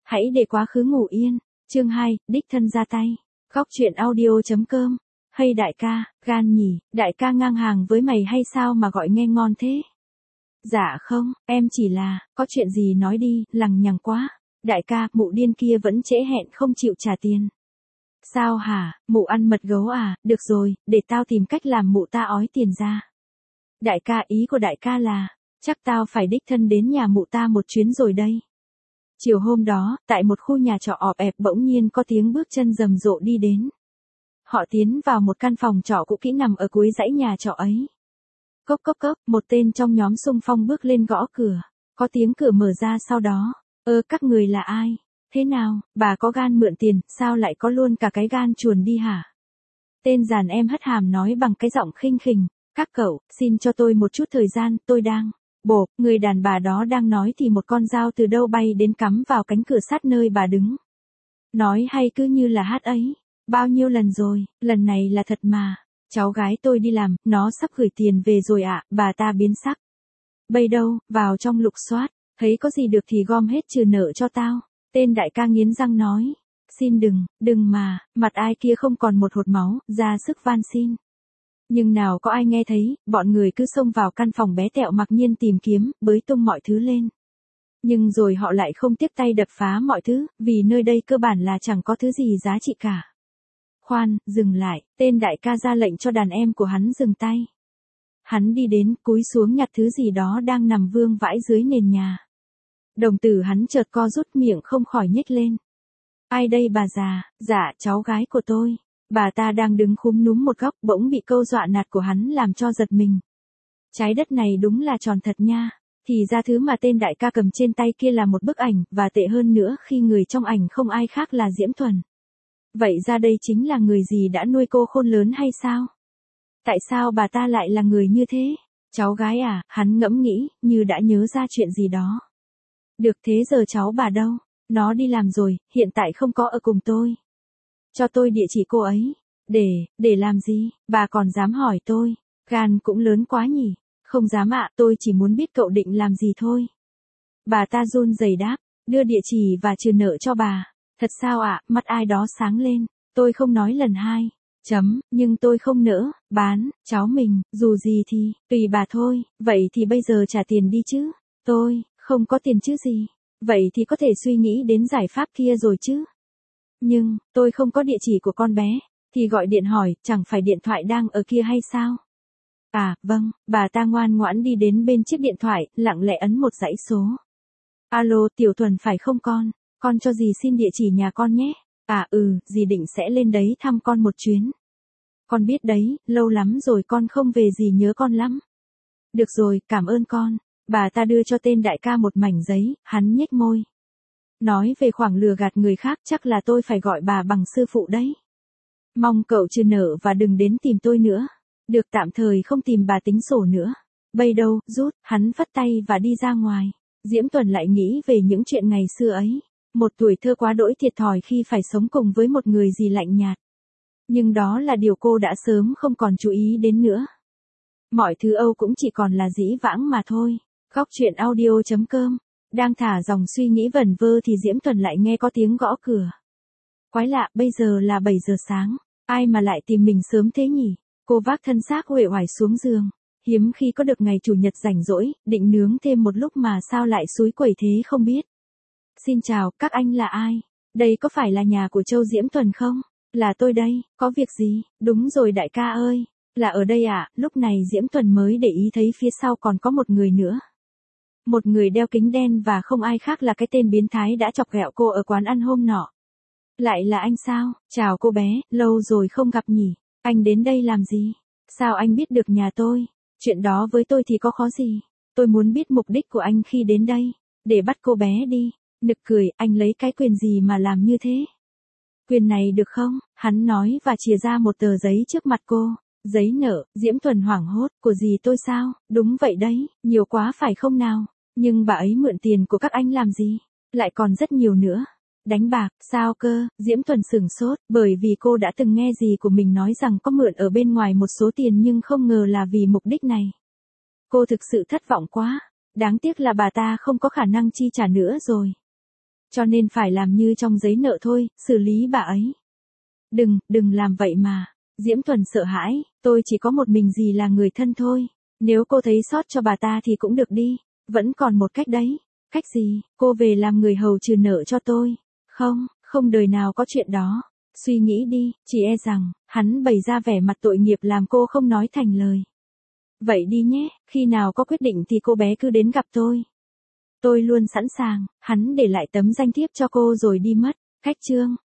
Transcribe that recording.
Hãy để quá khứ ngủ yên. Chương 2, đích thân ra tay. Góc truyện audio.com. Hay đại ca, gan nhỉ, đại ca ngang hàng với mày hay sao mà gọi nghe ngon thế? Dạ không, em chỉ là, có chuyện gì nói đi, lằng nhằng quá. Đại ca, mụ điên kia vẫn trễ hẹn không chịu trả tiền. Sao hả, mụ ăn mật gấu à, được rồi, để tao tìm cách làm mụ ta ói tiền ra. Đại ca, ý của đại ca là, chắc tao phải đích thân đến nhà mụ ta một chuyến rồi đây. Chiều hôm đó, tại một khu nhà trọ ọp ẹp bỗng nhiên có tiếng bước chân rầm rộ đi đến. Họ tiến vào một căn phòng trọ cũ kỹ nằm ở cuối dãy nhà trọ ấy. Cốc cốc cốc, một tên trong nhóm xung phong bước lên gõ cửa. Có tiếng cửa mở ra sau đó. Các người là ai? Thế nào, bà có gan mượn tiền, sao lại có luôn cả cái gan chuồn đi hả? Tên giàn em hất hàm nói bằng cái giọng khinh khỉnh. Các cậu, xin cho tôi một chút thời gian, tôi đang... Bộp, người đàn bà đó đang nói thì một con dao từ đâu bay đến cắm vào cánh cửa sát nơi bà đứng. Nói hay cứ như là hát ấy. Bao nhiêu lần rồi, lần này là thật mà. Cháu gái tôi đi làm, nó sắp gửi tiền về rồi ạ, bà ta biến sắc. Bây đâu, vào trong lục soát, thấy có gì được thì gom hết trừ nợ cho tao. Tên đại ca nghiến răng nói. Xin đừng mà, mặt ai kia không còn một hột máu, ra sức van xin. Nhưng nào có ai nghe thấy, bọn người cứ xông vào căn phòng bé tẹo mặc nhiên tìm kiếm, bới tung mọi thứ lên. Nhưng rồi họ lại không tiếp tay đập phá mọi thứ, vì nơi đây cơ bản là chẳng có thứ gì giá trị cả. Khoan, dừng lại, tên đại ca ra lệnh cho đàn em của hắn dừng tay. Hắn đi đến, cúi xuống nhặt thứ gì đó đang nằm vương vãi dưới nền nhà. Đồng tử hắn chợt co rút, miệng không khỏi nhếch lên. Ai đây bà già? Dạ, cháu gái của tôi. Bà ta đang đứng khúm núm một góc, bỗng bị câu dọa nạt của hắn làm cho giật mình. Trái đất này đúng là tròn thật nha. Thì ra thứ mà tên đại ca cầm trên tay kia là một bức ảnh, và tệ hơn nữa khi người trong ảnh không ai khác là Diễm Thuần. Vậy ra đây chính là người gì đã nuôi cô khôn lớn hay sao? Tại sao bà ta lại là người như thế? Cháu gái à, hắn ngẫm nghĩ, như đã nhớ ra chuyện gì đó. Được, thế giờ cháu bà đâu? Nó đi làm rồi, hiện tại không có ở cùng tôi. Cho tôi địa chỉ cô ấy. Để làm gì? Bà còn dám hỏi tôi. Gan cũng lớn quá nhỉ. Không dám ạ, tôi chỉ muốn biết cậu định làm gì thôi. Bà ta run rẩy đáp, đưa địa chỉ và trừ nợ cho bà. Thật sao ạ? Mắt ai đó sáng lên. Tôi không nói lần hai. Nhưng tôi không nỡ, bán, cháu mình, dù gì thì, tùy bà thôi, vậy thì bây giờ trả tiền đi chứ. Tôi, không có tiền chứ gì. Vậy thì có thể suy nghĩ đến giải pháp kia rồi chứ. Nhưng, tôi không có địa chỉ của con bé, thì gọi điện hỏi, chẳng phải điện thoại đang ở kia hay sao? À, vâng, bà ta ngoan ngoãn đi đến bên chiếc điện thoại, lặng lẽ ấn một dãy số. Alo, Tiểu Thuần phải không con? Con cho dì xin địa chỉ nhà con nhé. À dì định sẽ lên đấy thăm con một chuyến. Con biết đấy, lâu lắm rồi con không về dì nhớ con lắm. Được rồi, cảm ơn con. Bà ta đưa cho tên đại ca một mảnh giấy, hắn nhếch môi. Nói về khoảng lừa gạt người khác, chắc là tôi phải gọi bà bằng sư phụ đấy. Mong cậu trừ nợ và đừng đến tìm tôi nữa. Được, tạm thời không tìm bà tính sổ nữa. Bây đâu, rút, hắn vắt tay và đi ra ngoài. Diễm Tuần lại nghĩ về những chuyện ngày xưa ấy. Một tuổi thơ quá đỗi thiệt thòi khi phải sống cùng với một người gì lạnh nhạt. Nhưng đó là điều cô đã sớm không còn chú ý đến nữa. Mọi thứ Âu cũng chỉ còn là dĩ vãng mà thôi. Góc truyện audio.com. Đang thả dòng suy nghĩ vẩn vơ thì Diễm Tuần lại nghe có tiếng gõ cửa. Quái lạ, bây giờ là 7 giờ sáng. Ai mà lại tìm mình sớm thế nhỉ? Cô vác thân xác uể oải xuống giường. Hiếm khi có được ngày chủ nhật rảnh rỗi, định nướng thêm một lúc mà sao lại xúi quẩy thế không biết. Xin chào, các anh là ai? Đây có phải là nhà của Châu Diễm Tuần không? Là tôi đây, có việc gì? Đúng rồi đại ca ơi. Là ở đây à? Lúc này Diễm Tuần mới để ý thấy phía sau còn có một người nữa. Một người đeo kính đen và không ai khác là cái tên biến thái đã chọc ghẹo cô ở quán ăn hôm nọ. Lại là anh sao? Chào cô bé, lâu rồi không gặp nhỉ? Anh đến đây làm gì? Sao anh biết được nhà tôi? Chuyện đó với tôi thì có khó gì? Tôi muốn biết mục đích của anh khi đến đây. Để bắt cô bé đi. Nực cười, anh lấy cái quyền gì mà làm như thế? Quyền này được không? Hắn nói và chìa ra một tờ giấy trước mặt cô. Giấy nợ, Diễm Thuần hoảng hốt, của gì tôi sao? Đúng vậy đấy, nhiều quá phải không nào? Nhưng bà ấy mượn tiền của các anh làm gì? Lại còn rất nhiều nữa. Đánh bạc, sao cơ? Diễm Thuần sửng sốt, bởi vì cô đã từng nghe dì của mình nói rằng có mượn ở bên ngoài một số tiền nhưng không ngờ là vì mục đích này. Cô thực sự thất vọng quá. Đáng tiếc là bà ta không có khả năng chi trả nữa rồi. Cho nên phải làm như trong giấy nợ thôi, xử lý bà ấy. Đừng làm vậy mà. Diễm Thuần sợ hãi, tôi chỉ có một mình dì là người thân thôi. Nếu cô thấy sót cho bà ta thì cũng được đi. Vẫn còn một cách đấy. Cách gì? Cô về làm người hầu trừ nợ cho tôi. Không đời nào có chuyện đó. Suy nghĩ đi, chỉ e rằng, hắn bày ra vẻ mặt tội nghiệp làm cô không nói thành lời. Vậy đi nhé, khi nào có quyết định thì cô bé cứ đến gặp tôi. Tôi luôn sẵn sàng, hắn để lại tấm danh thiếp cho cô rồi đi mất. Khách trương.